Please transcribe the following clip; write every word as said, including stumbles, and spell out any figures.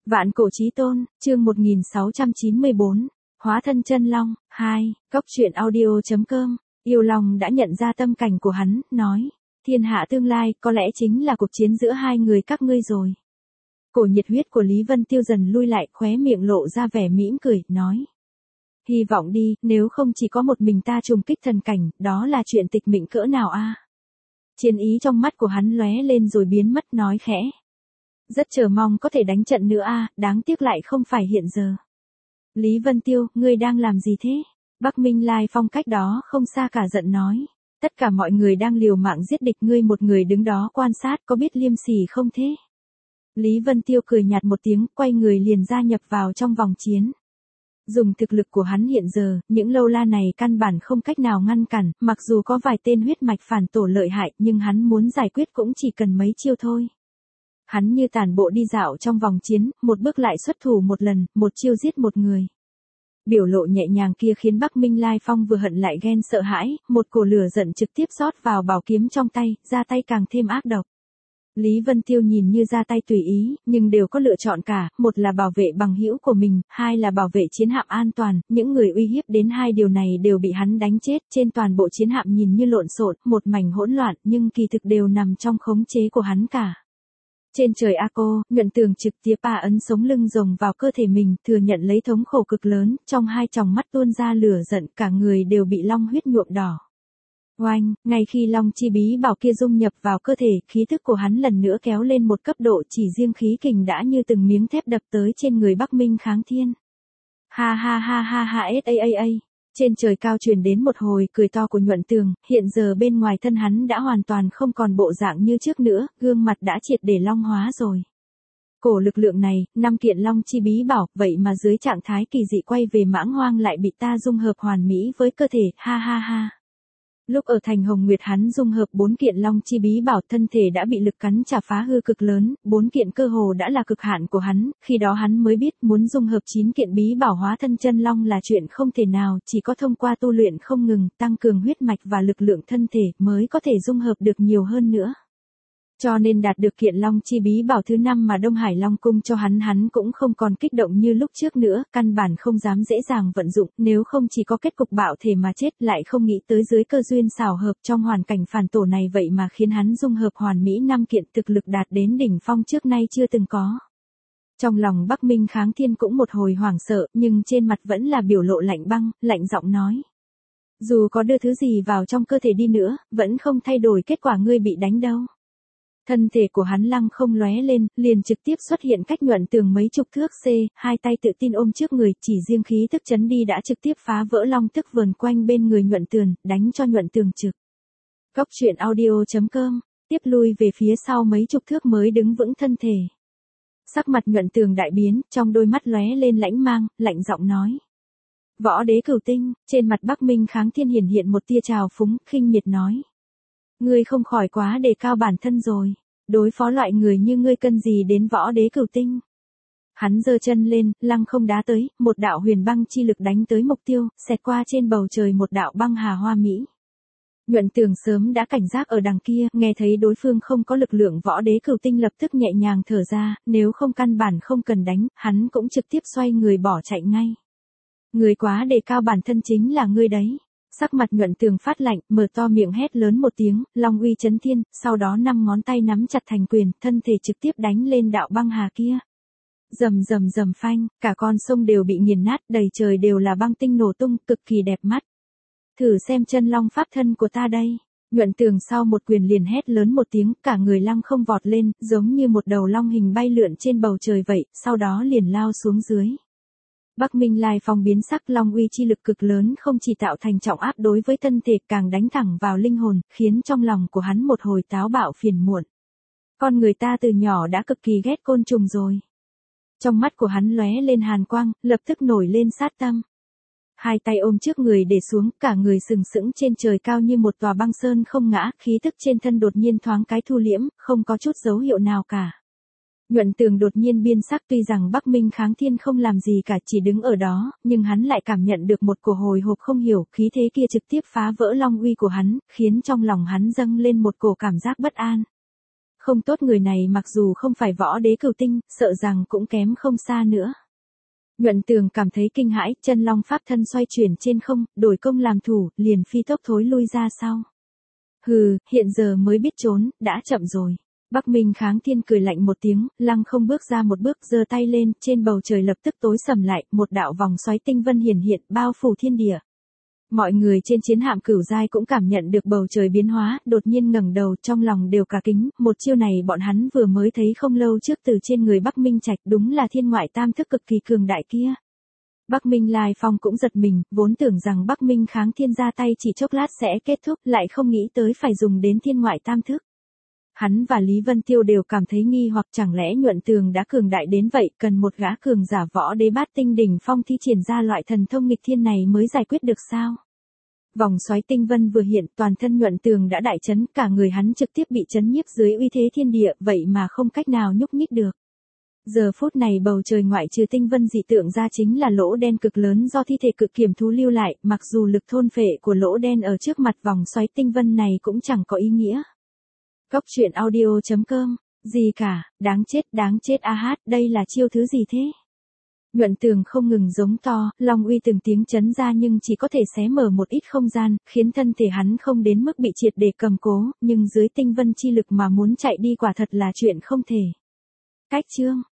Vạn cổ chí tôn, chương một nghìn sáu trăm chín mươi bốn, hóa thân chân long, hai, cốc truyện audio chấm com, yêu long đã nhận ra tâm cảnh của hắn, nói, thiên hạ tương lai, có lẽ chính là cuộc chiến giữa hai người các ngươi rồi. Cổ nhiệt huyết của Lý Vân Tiêu dần lui lại, khóe miệng lộ ra vẻ mỉm cười, nói. Hy vọng đi, nếu không chỉ có một mình ta trùng kích thần cảnh, đó là chuyện tịch mịch cỡ nào a? Chiến ý trong mắt của hắn lóe lên rồi biến mất, nói khẽ. Rất chờ mong có thể đánh trận nữa a, đáng tiếc lại không phải hiện giờ. Lý Vân Tiêu, ngươi đang làm gì thế? Bắc Minh Lai Phong cách đó không xa cả giận nói. Tất cả mọi người đang liều mạng giết địch, ngươi một người đứng đó quan sát, có biết liêm sỉ không thế? Lý Vân Tiêu cười nhạt một tiếng, quay người liền gia nhập vào trong vòng chiến. Dùng thực lực của hắn hiện giờ, những lâu la này căn bản không cách nào ngăn cản, mặc dù có vài tên huyết mạch phản tổ lợi hại, nhưng hắn muốn giải quyết cũng chỉ cần mấy chiêu thôi. Hắn như tản bộ đi dạo trong vòng chiến, một bước lại xuất thủ một lần, một chiêu giết một người. Biểu lộ nhẹ nhàng kia khiến Bắc Minh Lai Phong vừa hận lại ghen sợ hãi, một cổ lửa giận trực tiếp rót vào bảo kiếm trong tay, ra tay càng thêm ác độc. Lý Vân Tiêu nhìn như ra tay tùy ý, nhưng đều có lựa chọn cả, một là bảo vệ bằng hữu của mình, hai là bảo vệ chiến hạm an toàn, những người uy hiếp đến hai điều này đều bị hắn đánh chết, trên toàn bộ chiến hạm nhìn như lộn xộn, một mảnh hỗn loạn, nhưng kỳ thực đều nằm trong khống chế của hắn cả. Trên trời A Cô, Nhuận Tường trực tiếp a ấn sống lưng rồng vào cơ thể mình, thừa nhận lấy thống khổ cực lớn, trong hai tròng mắt tuôn ra lửa giận, cả người đều bị long huyết nhuộm đỏ. Oanh, ngay khi long chi bí bảo kia dung nhập vào cơ thể, khí thức của hắn lần nữa kéo lên một cấp độ, chỉ riêng khí kình đã như từng miếng thép đập tới trên người Bắc Minh Kháng Thiên. Ha ha ha ha ha a a a. Trên trời cao truyền đến một hồi cười to của Nhuận Tường, hiện giờ bên ngoài thân hắn đã hoàn toàn không còn bộ dạng như trước nữa, gương mặt đã triệt để long hóa rồi. Cổ lực lượng này, năm kiện long chi bí bảo, vậy mà dưới trạng thái kỳ dị quay về mãng hoang lại bị ta dung hợp hoàn mỹ với cơ thể, ha ha ha. Lúc ở thành Hồng Nguyệt hắn dung hợp bốn kiện long chi bí bảo, thân thể đã bị lực cắn trả phá hư cực lớn, bốn kiện cơ hồ đã là cực hạn của hắn, khi đó hắn mới biết muốn dung hợp chín kiện bí bảo hóa thân chân long là chuyện không thể nào, chỉ có thông qua tu luyện không ngừng, tăng cường huyết mạch và lực lượng thân thể mới có thể dung hợp được nhiều hơn nữa. Cho nên đạt được kiện long chi bí bảo thứ năm mà Đông Hải Long cung cho hắn, hắn cũng không còn kích động như lúc trước nữa, căn bản không dám dễ dàng vận dụng, nếu không chỉ có kết cục bạo thể mà chết, lại không nghĩ tới dưới cơ duyên xảo hợp trong hoàn cảnh phản tổ này vậy mà khiến hắn dung hợp hoàn mỹ năm kiện, thực lực đạt đến đỉnh phong trước nay chưa từng có. Trong lòng Bắc Minh Kháng Thiên cũng một hồi hoảng sợ, nhưng trên mặt vẫn là biểu lộ lạnh băng, lạnh giọng nói. Dù có đưa thứ gì vào trong cơ thể đi nữa, vẫn không thay đổi kết quả ngươi bị đánh đâu. Thân thể của hắn lăng không lóe lên, liền trực tiếp xuất hiện cách Nhuận Tường mấy chục thước c, hai tay tự tin ôm trước người, chỉ riêng khí tức chấn đi đã trực tiếp phá vỡ long tức vờn quanh bên người Nhuận Tường, đánh cho Nhuận Tường trực. Cốc truyện audio chấm com, tiếp lui về phía sau mấy chục thước mới đứng vững thân thể. Sắc mặt Nhuận Tường đại biến, trong đôi mắt lóe lên lãnh mang, lạnh giọng nói. Võ đế cửu tinh, trên mặt Bắc Minh Kháng Thiên hiển hiện một tia trào phúng, khinh miệt nói. Ngươi không khỏi quá đề cao bản thân rồi, đối phó loại người như ngươi cần gì đến võ đế cửu tinh. Hắn giơ chân lên, lăng không đá tới, một đạo huyền băng chi lực đánh tới mục tiêu, xẹt qua trên bầu trời một đạo băng hà hoa mỹ. Nhuận Tường sớm đã cảnh giác ở đằng kia, nghe thấy đối phương không có lực lượng võ đế cửu tinh lập tức nhẹ nhàng thở ra, nếu không căn bản không cần đánh, hắn cũng trực tiếp xoay người bỏ chạy ngay. Người quá đề cao bản thân chính là ngươi đấy. Sắc mặt Nhuận Tường phát lạnh, mở to miệng hét lớn một tiếng, long uy chấn thiên, sau đó năm ngón tay nắm chặt thành quyền, thân thể trực tiếp đánh lên đạo băng hà kia. Rầm rầm rầm phanh, cả con sông đều bị nghiền nát, đầy trời đều là băng tinh nổ tung, cực kỳ đẹp mắt. Thử xem chân long pháp thân của ta đây. Nhuận Tường sau một quyền liền hét lớn một tiếng, cả người lăng không vọt lên, giống như một đầu long hình bay lượn trên bầu trời vậy, sau đó liền lao xuống dưới. Bắc Minh Lai Phong biến sắc, long uy chi lực cực lớn không chỉ tạo thành trọng áp đối với thân thể, càng đánh thẳng vào linh hồn, khiến trong lòng của hắn một hồi táo bạo phiền muộn. Con người ta từ nhỏ đã cực kỳ ghét côn trùng rồi. Trong mắt của hắn lóe lên hàn quang, lập tức nổi lên sát tâm. Hai tay ôm trước người để xuống, cả người sừng sững trên trời cao như một tòa băng sơn không ngã, khí tức trên thân đột nhiên thoáng cái thu liễm, không có chút dấu hiệu nào cả. Nhuận Tường đột nhiên biến sắc, tuy rằng Bắc Minh Kháng Thiên không làm gì cả, chỉ đứng ở đó, nhưng hắn lại cảm nhận được một cổ hồi hộp không hiểu, khí thế kia trực tiếp phá vỡ long uy của hắn, khiến trong lòng hắn dâng lên một cổ cảm giác bất an. Không tốt, người này mặc dù không phải võ đế cửu tinh, sợ rằng cũng kém không xa nữa. Nhuận Tường cảm thấy kinh hãi, chân long pháp thân xoay chuyển trên không, đổi công làm thủ, liền phi tốc thối lui ra sau. Hừ, hiện giờ mới biết trốn, đã chậm rồi. Bắc Minh Kháng Thiên cười lạnh một tiếng, lăng không bước ra một bước, giơ tay lên, trên bầu trời lập tức tối sầm lại, một đạo vòng xoáy tinh vân hiển hiện, bao phủ thiên địa. Mọi người trên chiến hạm Cửu Giai cũng cảm nhận được bầu trời biến hóa, đột nhiên ngẩng đầu, trong lòng đều cả kính, một chiêu này bọn hắn vừa mới thấy không lâu trước từ trên người Bắc Minh Trạch, đúng là thiên ngoại tam thức cực kỳ cường đại kia. Bắc Minh Lai Phong cũng giật mình, vốn tưởng rằng Bắc Minh Kháng Thiên ra tay chỉ chốc lát sẽ kết thúc, lại không nghĩ tới phải dùng đến thiên ngoại tam thức. Hắn và Lý Vân Tiêu đều cảm thấy nghi hoặc, chẳng lẽ Nhuận Tường đã cường đại đến vậy, cần một gã cường giả võ đế bát tinh đỉnh phong thi triển ra loại thần thông nghịch thiên này mới giải quyết được sao? Vòng xoáy tinh vân vừa hiện, toàn thân Nhuận Tường đã đại chấn, cả người hắn trực tiếp bị chấn nhiếp dưới uy thế thiên địa, vậy mà không cách nào nhúc nhích được. Giờ phút này bầu trời ngoại trừ tinh vân dị tượng ra chính là lỗ đen cực lớn do thi thể cực kiểm thú lưu lại, mặc dù lực thôn phệ của lỗ đen ở trước mặt vòng xoáy tinh vân này cũng chẳng có ý nghĩa. Góc truyện audio chấm com, gì cả, đáng chết, đáng chết a hát, đây là chiêu thứ gì thế? Nhuận Tường không ngừng giống to, long uy từng tiếng chấn ra nhưng chỉ có thể xé mở một ít không gian, khiến thân thể hắn không đến mức bị triệt để cầm cố, nhưng dưới tinh vân chi lực mà muốn chạy đi quả thật là chuyện không thể. Cách chương